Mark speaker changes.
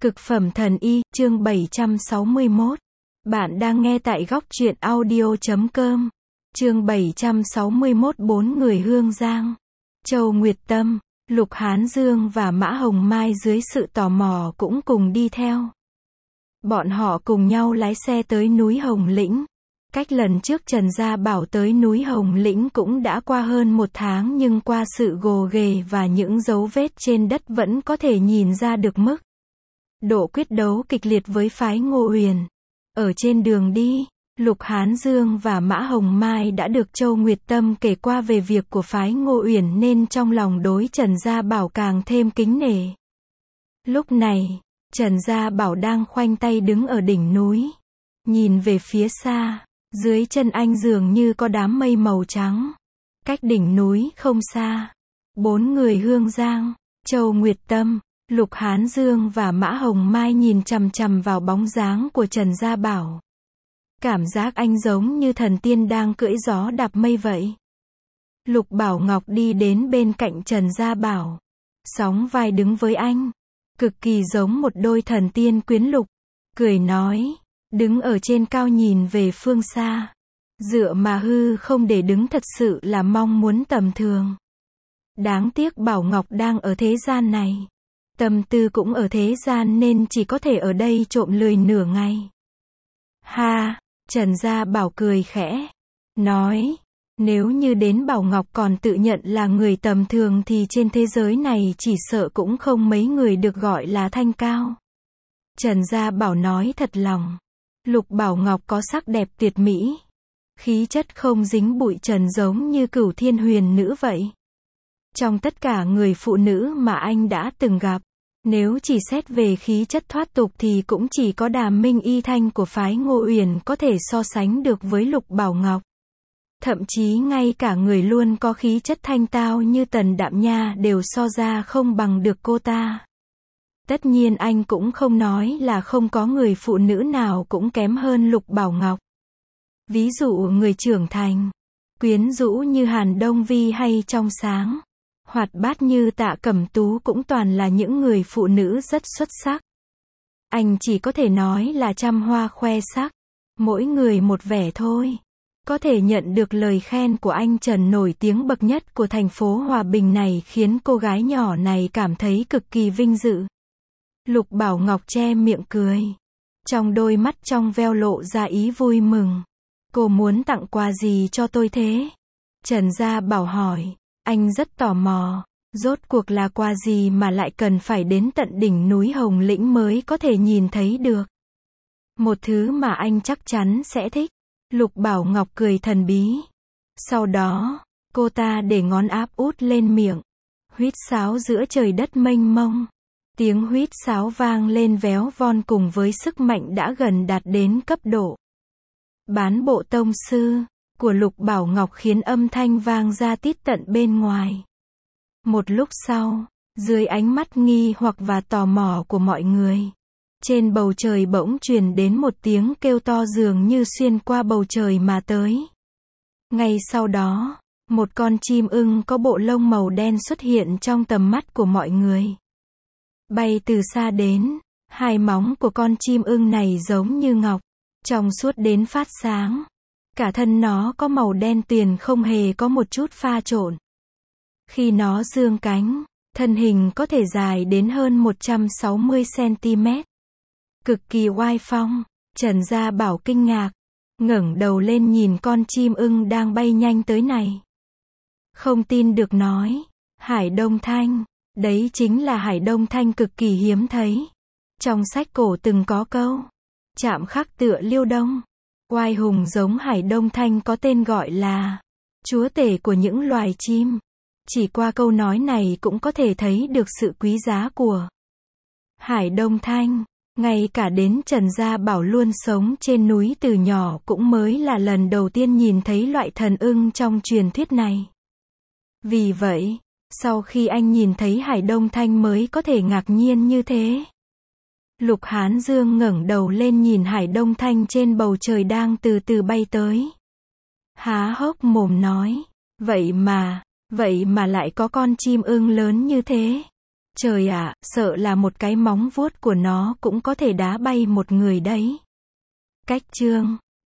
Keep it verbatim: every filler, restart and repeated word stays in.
Speaker 1: Cực phẩm thần y, chương bảy trăm sáu mươi mốt. Bạn đang nghe tại góc truyện audio chấm com. Chương bảy trăm sáu mươi mốt. Bốn người Hương Giang. Châu Nguyệt Tâm, Lục Hán Dương và Mã Hồng Mai dưới sự tò mò cũng cùng đi theo. Bọn họ cùng nhau lái xe tới núi Hồng Lĩnh. Cách lần trước Trần Gia Bảo tới núi Hồng Lĩnh cũng đã qua hơn một tháng, nhưng qua sự gồ ghề và những dấu vết trên đất vẫn có thể nhìn ra được mức độ quyết đấu kịch liệt với phái Ngô Uyển. Ở trên đường đi, Lục Hán Dương và Mã Hồng Mai đã được Châu Nguyệt Tâm kể qua về việc của phái Ngô Uyển nên trong lòng đối Trần Gia Bảo càng thêm kính nể. Lúc này, Trần Gia Bảo đang khoanh tay đứng ở đỉnh núi. Nhìn về phía xa, dưới chân anh dường như có đám mây màu trắng. Cách đỉnh núi không xa, bốn người Hương Giang, Châu Nguyệt Tâm, Lục Hán Dương và Mã Hồng Mai nhìn chằm chằm vào bóng dáng của Trần Gia Bảo. Cảm giác anh giống như thần tiên đang cưỡi gió đạp mây vậy. Lục Bảo Ngọc đi đến bên cạnh Trần Gia Bảo, sóng vai đứng với anh, cực kỳ giống một đôi thần tiên quyến lục, cười nói, đứng ở trên cao nhìn về phương xa, dựa mà hư không để đứng thật sự là mong muốn tầm thường. Đáng tiếc Bảo Ngọc đang ở thế gian này, tâm tư cũng ở thế gian nên chỉ có thể ở đây trộm lười nửa ngày. Ha, Trần Gia Bảo cười khẽ, nói, nếu như đến Bảo Ngọc còn tự nhận là người tầm thường thì trên thế giới này chỉ sợ cũng không mấy người được gọi là thanh cao. Trần Gia Bảo nói thật lòng, Lục Bảo Ngọc có sắc đẹp tuyệt mỹ, khí chất không dính bụi trần giống như Cửu Thiên Huyền Nữ vậy. Trong tất cả người phụ nữ mà anh đã từng gặp, nếu chỉ xét về khí chất thoát tục thì cũng chỉ có Đàm Minh Y Thanh của phái Ngô Uyển có thể so sánh được với Lục Bảo Ngọc. Thậm chí ngay cả người luôn có khí chất thanh tao như Tần Đạm Nha đều so ra không bằng được cô ta. Tất nhiên anh cũng không nói là không có người phụ nữ nào cũng kém hơn Lục Bảo Ngọc. Ví dụ người trưởng thành, quyến rũ như Hàn Đông Vi hay trong sáng, hoạt bát như Tạ Cẩm Tú cũng toàn là những người phụ nữ rất xuất sắc. Anh chỉ có thể nói là trăm hoa khoe sắc, mỗi người một vẻ thôi. Có thể nhận được lời khen của anh Trần nổi tiếng bậc nhất của thành phố Hòa Bình này khiến cô gái nhỏ này cảm thấy cực kỳ vinh dự. Lục Bảo Ngọc che miệng cười, trong đôi mắt trong veo lộ ra ý vui mừng. Cô muốn tặng quà gì cho tôi thế? Trần Gia Bảo hỏi. Anh rất tò mò, rốt cuộc là quà gì mà lại cần phải đến tận đỉnh núi Hồng Lĩnh mới có thể nhìn thấy được. Một thứ mà anh chắc chắn sẽ thích. Lục Bảo Ngọc cười thần bí. Sau đó, cô ta để ngón áp út lên miệng, huýt sáo giữa trời đất mênh mông. Tiếng huýt sáo vang lên véo von cùng với sức mạnh đã gần đạt đến cấp độ bán bộ tông sư của Lục Bảo Ngọc khiến âm thanh vang ra tít tận bên ngoài. Một lúc sau, dưới ánh mắt nghi hoặc và tò mò của mọi người, trên bầu trời bỗng truyền đến một tiếng kêu to dường như xuyên qua bầu trời mà tới. Ngay sau đó, một con chim ưng có bộ lông màu đen xuất hiện trong tầm mắt của mọi người. Bay từ xa đến, hai móng của con chim ưng này giống như ngọc, trong suốt đến phát sáng. Cả thân nó có màu đen tuyền không hề có một chút pha trộn. Khi nó dương cánh, thân hình có thể dài đến hơn một trăm sáu mươi xăng-ti-mét. Cực kỳ oai phong. Trần Gia Bảo kinh ngạc, ngẩng đầu lên nhìn con chim ưng đang bay nhanh tới này. Không tin được nói, Hải Đông Thanh, đấy chính là Hải Đông Thanh cực kỳ hiếm thấy. Trong sách cổ từng có câu, chạm khắc tựa Liêu Đông. Oai hùng giống Hải Đông Thanh có tên gọi là chúa tể của những loài chim. Chỉ qua câu nói này cũng có thể thấy được sự quý giá của Hải Đông Thanh. Ngay cả đến Trần Gia Bảo luôn sống trên núi từ nhỏ cũng mới là lần đầu tiên nhìn thấy loại thần ưng trong truyền thuyết này. Vì vậy, sau khi anh nhìn thấy Hải Đông Thanh mới có thể ngạc nhiên như thế. Lục Hán Dương ngẩng đầu lên nhìn Hải Đông Thanh trên bầu trời đang từ từ bay tới. Há hốc mồm nói, vậy mà, vậy mà lại có con chim ưng lớn như thế. Trời ạ, sợ là một cái móng vuốt của nó cũng có thể đá bay một người đấy. Cách chương